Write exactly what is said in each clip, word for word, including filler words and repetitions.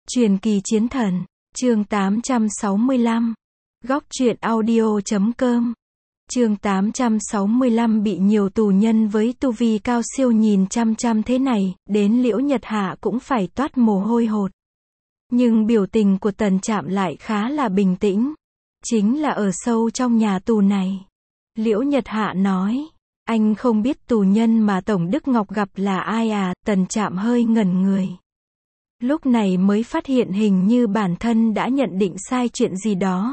Truyền kỳ chiến thần, chương tám trăm sáu mươi lăm. Góc truyện audio chấm com. Chương tám trăm sáu mươi lăm bị nhiều tù nhân với tu vi cao siêu nhìn chăm chăm thế này, đến Liễu Nhật Hạ cũng phải toát mồ hôi hột. Nhưng biểu tình của Tần Trạm lại khá là bình tĩnh. Chính là ở sâu trong nhà tù này. Liễu Nhật Hạ nói, anh không biết tù nhân mà Tổng Đức Ngọc gặp là ai à? Tần Trạm hơi ngẩn người. Lúc này mới phát hiện hình như bản thân đã nhận định sai chuyện gì đó.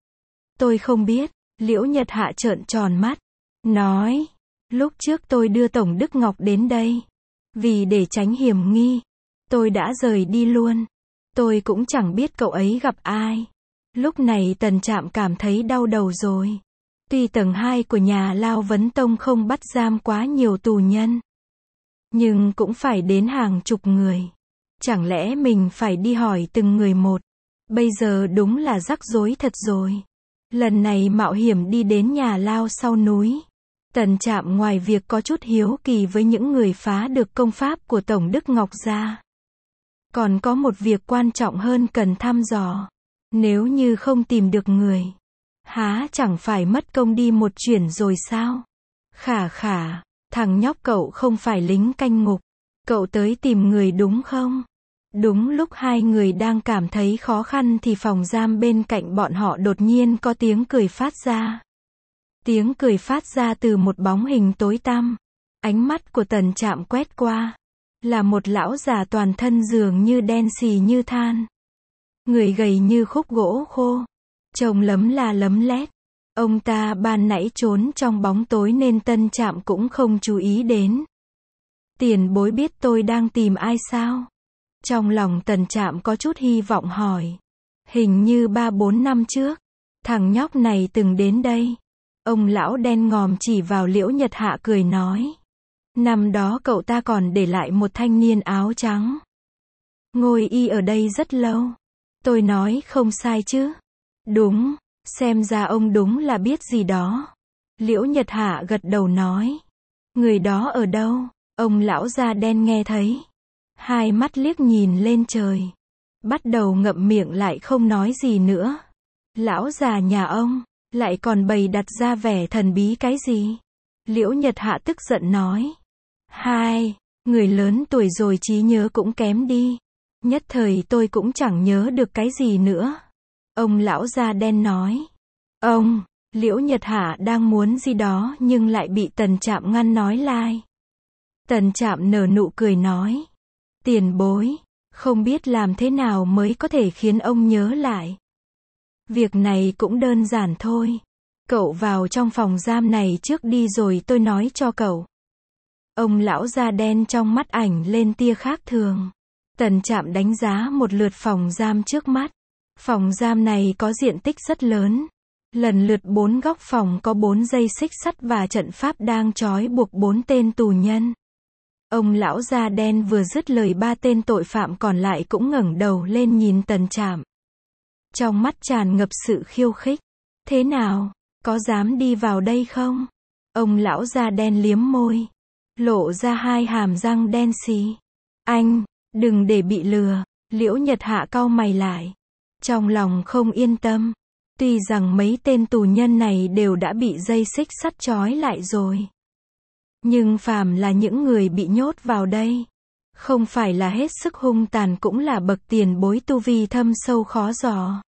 Tôi không biết. Liễu Nhật Hạ trợn tròn mắt, nói, lúc trước tôi đưa Tổng Đức Ngọc đến đây. Vì để tránh hiểm nghi, tôi đã rời đi luôn. Tôi cũng chẳng biết cậu ấy gặp ai. Lúc này Tần Trạm cảm thấy đau đầu rồi. Tuy tầng hai của nhà Lao Vấn Tông không bắt giam quá nhiều tù nhân, nhưng cũng phải đến hàng chục người. Chẳng lẽ mình phải đi hỏi từng người một? Bây giờ đúng là rắc rối thật rồi. Lần này mạo hiểm đi đến nhà Lao sau núi. Tần Trạm ngoài việc có chút hiếu kỳ với những người phá được công pháp của Tổng Đức Ngọc ra, còn có một việc quan trọng hơn cần thăm dò. Nếu như không tìm được người, há chẳng phải mất công đi một chuyến rồi sao? Khả khả, thằng nhóc cậu không phải lính canh ngục. Cậu tới tìm người đúng không? Đúng lúc hai người đang cảm thấy khó khăn thì phòng giam bên cạnh bọn họ đột nhiên có tiếng cười phát ra. Tiếng cười phát ra từ một bóng hình tối tăm. Ánh mắt của Tần Trạm quét qua, là một lão già toàn thân dường như đen xì như than. Người gầy như khúc gỗ khô, trông lấm la lấm lét. Ông ta ban nãy trốn trong bóng tối nên Tần Trạm cũng không chú ý đến. Tiền bối biết tôi đang tìm ai sao? Trong lòng Tần Trạm có chút hy vọng hỏi. Hình như ba bốn năm trước, thằng nhóc này từng đến đây. Ông lão đen ngòm chỉ vào Liễu Nhật Hạ cười nói. Năm đó cậu ta còn để lại một thanh niên áo trắng. Ngồi y ở đây rất lâu. Tôi nói không sai chứ? Đúng, xem ra ông đúng là biết gì đó. Liễu Nhật Hạ gật đầu nói. Người đó ở đâu? Ông lão da đen nghe thấy, hai mắt liếc nhìn lên trời, bắt đầu ngậm miệng lại không nói gì nữa. Lão già nhà ông, lại còn bày đặt ra vẻ thần bí cái gì? Liễu Nhật Hạ tức giận nói. Hai, người lớn tuổi rồi trí nhớ cũng kém đi. Nhất thời tôi cũng chẳng nhớ được cái gì nữa. Ông lão da đen nói. Ông, Liễu Nhật Hạ đang muốn gì đó nhưng lại bị Tần Trạm ngăn nói lai. Tần Trạm nở nụ cười nói. Tiền bối, không biết làm thế nào mới có thể khiến ông nhớ lại. Việc này cũng đơn giản thôi. Cậu vào trong phòng giam này trước đi rồi tôi nói cho cậu. Ông lão da đen trong mắt ảnh lên tia khác thường. Tần Trạm đánh giá một lượt phòng giam trước mắt. Phòng giam này có diện tích rất lớn. Lần lượt bốn góc phòng có bốn dây xích sắt và trận pháp đang trói buộc bốn tên tù nhân. Ông lão da đen vừa dứt lời ba tên tội phạm còn lại cũng ngẩng đầu lên nhìn Tần Trạm. Trong mắt tràn ngập sự khiêu khích. Thế nào, có dám đi vào đây không? Ông lão da đen liếm môi, lộ ra hai hàm răng đen xì. Anh, đừng để bị lừa. Liễu Nhật Hạ cau mày lại, trong lòng không yên tâm. Tuy rằng mấy tên tù nhân này đều đã bị dây xích sắt trói lại rồi, nhưng phàm là những người bị nhốt vào đây, không phải là hết sức hung tàn cũng là bậc tiền bối tu vi thâm sâu khó dò.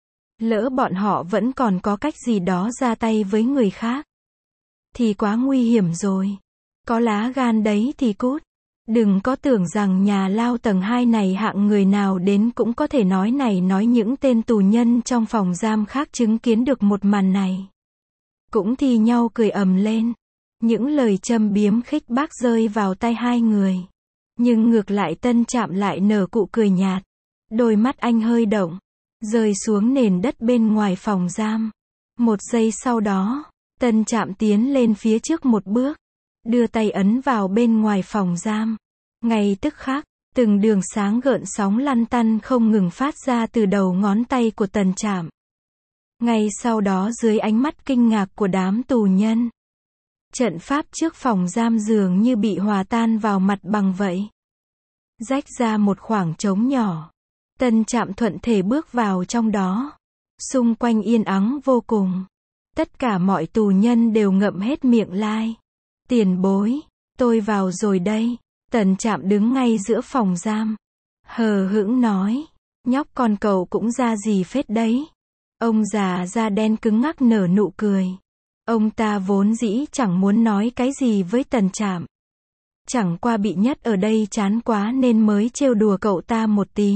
Lỡ bọn họ vẫn còn có cách gì đó ra tay với người khác, thì quá nguy hiểm rồi. Có lá gan đấy thì cút. Đừng có tưởng rằng nhà Lao tầng hai này hạng người nào đến cũng có thể nói này nói những tên tù nhân trong phòng giam khác chứng kiến được một màn này, cũng thi nhau cười ầm lên. Những lời châm biếm khích bác rơi vào tai hai người. Nhưng ngược lại Tần Trạm lại nở cụ cười nhạt. Đôi mắt anh hơi động, rơi xuống nền đất bên ngoài phòng giam. Một giây sau đó, Tần Trạm tiến lên phía trước một bước, đưa tay ấn vào bên ngoài phòng giam. Ngay tức khắc, từng đường sáng gợn sóng lăn tăn không ngừng phát ra từ đầu ngón tay của Tần Trạm. Ngay sau đó dưới ánh mắt kinh ngạc của đám tù nhân, trận pháp trước phòng giam dường như bị hòa tan vào mặt bằng vậy. Rách ra một khoảng trống nhỏ. Tân Trạm thuận thể bước vào trong đó. Xung quanh yên ắng vô cùng. Tất cả mọi tù nhân đều ngậm hết miệng lai. Tiền bối, tôi vào rồi đây. Tân Trạm đứng ngay giữa phòng giam. Hờ hững nói. Nhóc con cậu cũng ra gì phết đấy. Ông già da đen cứng ngắc nở nụ cười. Ông ta vốn dĩ chẳng muốn nói cái gì với Tân Trạm. Chẳng qua bị Nhất ở đây chán quá nên mới trêu đùa cậu ta một tí.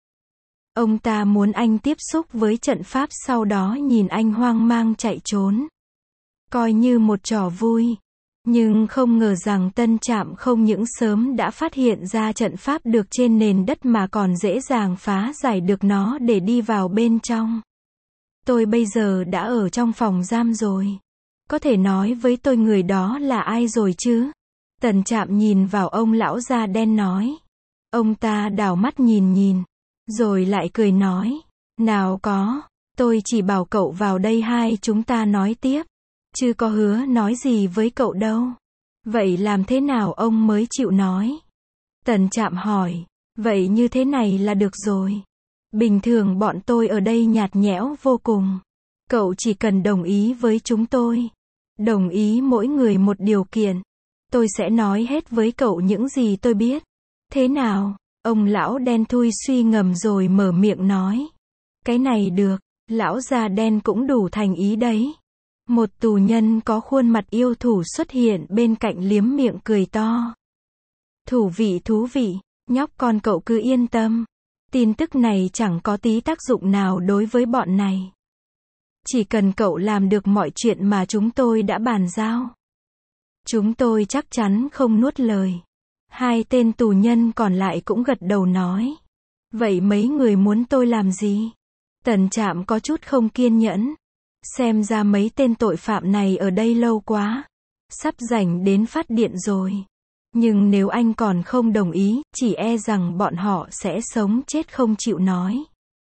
Ông ta muốn anh tiếp xúc với trận pháp, sau đó nhìn anh hoang mang chạy trốn. Coi như một trò vui. Nhưng không ngờ rằng Tân Trạm không những sớm đã phát hiện ra trận pháp được trên nền đất mà còn dễ dàng phá giải được nó để đi vào bên trong. Tôi bây giờ đã ở trong phòng giam rồi. Có thể nói với tôi người đó là ai rồi chứ? Tân Trạm nhìn vào ông lão da đen nói. Ông ta đảo mắt nhìn nhìn. Rồi lại cười nói. Nào có, tôi chỉ bảo cậu vào đây hai chúng ta nói tiếp. Chứ có hứa nói gì với cậu đâu. Vậy làm thế nào ông mới chịu nói? Tân Trạm hỏi. Vậy như thế này là được rồi. Bình thường bọn tôi ở đây nhạt nhẽo vô cùng. Cậu chỉ cần đồng ý với chúng tôi. Đồng ý mỗi người một điều kiện. Tôi sẽ nói hết với cậu những gì tôi biết. Thế nào? Ông lão đen thui suy ngầm rồi mở miệng nói. Cái này được. Lão già đen cũng đủ thành ý đấy. Một tù nhân có khuôn mặt yêu thủ xuất hiện bên cạnh liếm miệng cười to. Thú vị thú vị. Nhóc con cậu cứ yên tâm. Tin tức này chẳng có tí tác dụng nào đối với bọn này. Chỉ cần cậu làm được mọi chuyện mà chúng tôi đã bàn giao. Chúng tôi chắc chắn không nuốt lời. Hai tên tù nhân còn lại cũng gật đầu nói. Vậy mấy người muốn tôi làm gì? Tân Trạm có chút không kiên nhẫn. Xem ra mấy tên tội phạm này ở đây lâu quá. Sắp rảnh đến phát điện rồi. Nhưng nếu anh còn không đồng ý, chỉ e rằng bọn họ sẽ sống chết không chịu nói.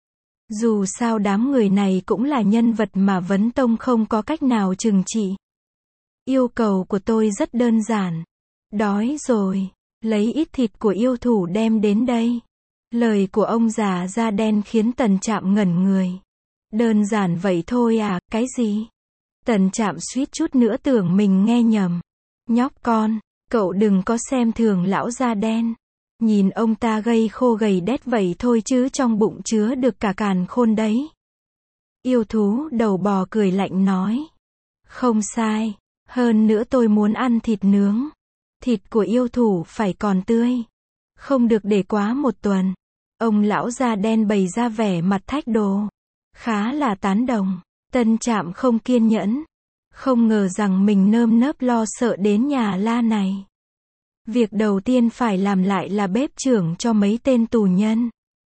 Dù sao đám người này cũng là nhân vật mà Vấn Tông không có cách nào trừng trị. Yêu cầu của tôi rất đơn giản. Đói rồi, lấy ít thịt của yêu thủ đem đến đây. Lời của ông già da đen khiến Tân Trạm ngẩn người. Đơn giản vậy thôi à, cái gì? Tân Trạm suýt chút nữa tưởng mình nghe nhầm. Nhóc con, cậu đừng có xem thường lão da đen. Nhìn ông ta gây khô gầy đét vậy thôi chứ trong bụng chứa được cả càn khôn đấy. Yêu thú đầu bò cười lạnh nói. Không sai. Hơn nữa tôi muốn ăn thịt nướng. Thịt của yêu thủ phải còn tươi. Không được để quá một tuần. Ông lão da đen bày ra vẻ mặt thách đồ. Khá là tán đồng. Tân Trạm không kiên nhẫn. Không ngờ rằng mình nơm nớp lo sợ đến nhà la này. Việc đầu tiên phải làm lại là bếp trưởng cho mấy tên tù nhân.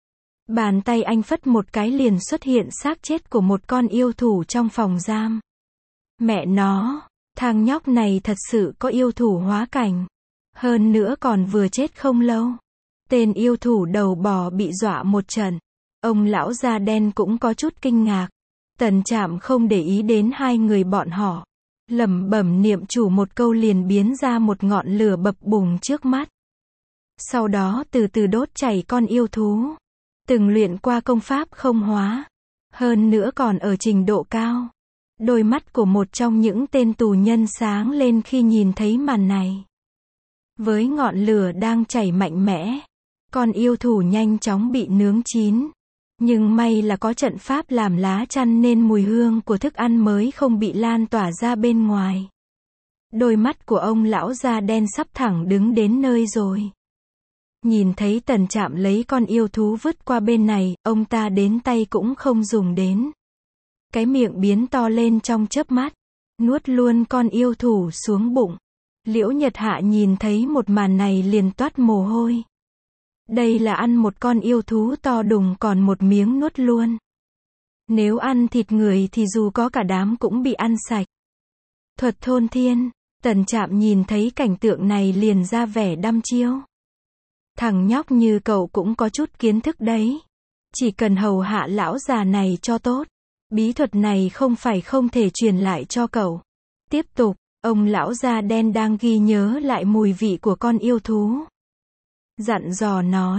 Bàn tay anh phất một cái liền xuất hiện xác chết của một con yêu thủ trong phòng giam. Mẹ nó, thằng nhóc này thật sự có yêu thủ hóa cảnh. Hơn nữa còn vừa chết không lâu. Tên yêu thủ đầu bò bị dọa một trận. Ông lão da đen cũng có chút kinh ngạc. Tân Trạm không để ý đến hai người bọn họ. Lẩm bẩm niệm chủ một câu liền biến ra một ngọn lửa bập bùng trước mắt. Sau đó từ từ đốt chảy con yêu thú. Từng luyện qua công pháp không hóa. Hơn nữa còn ở trình độ cao. Đôi mắt của một trong những tên tù nhân sáng lên khi nhìn thấy màn này. Với ngọn lửa đang chảy mạnh mẽ, con yêu thú nhanh chóng bị nướng chín. Nhưng may là có trận pháp làm lá chắn nên mùi hương của thức ăn mới không bị lan tỏa ra bên ngoài. Đôi mắt của ông lão da đen sắp thẳng đứng đến nơi rồi. Nhìn thấy Tân Trạm lấy con yêu thú vứt qua bên này, ông ta đến tay cũng không dùng đến. Cái miệng biến to lên trong chớp mắt, nuốt luôn con yêu thú xuống bụng. Liễu Nhật Hạ nhìn thấy một màn này liền toát mồ hôi. Đây là ăn một con yêu thú to đùng còn một miếng nuốt luôn. Nếu ăn thịt người thì dù có cả đám cũng bị ăn sạch. Thuật thôn thiên, Tân Trạm nhìn thấy cảnh tượng này liền ra vẻ đăm chiêu. Thằng nhóc như cậu cũng có chút kiến thức đấy. Chỉ cần hầu hạ lão già này cho tốt. Bí thuật này không phải không thể truyền lại cho cậu. Tiếp tục, ông lão da đen đang ghi nhớ lại mùi vị của con yêu thú. Dặn dò nói,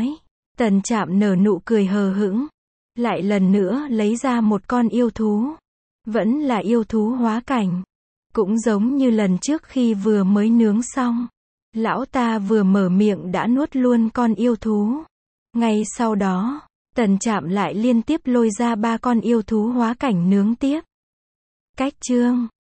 Tần Trạm nở nụ cười hờ hững. Lại lần nữa lấy ra một con yêu thú. Vẫn là yêu thú hóa cảnh. Cũng giống như lần trước khi vừa mới nướng xong. Lão ta vừa mở miệng đã nuốt luôn con yêu thú. Ngay sau đó, Tần Trạm lại liên tiếp lôi ra ba con yêu thú hóa cảnh nướng tiếp. Cách chương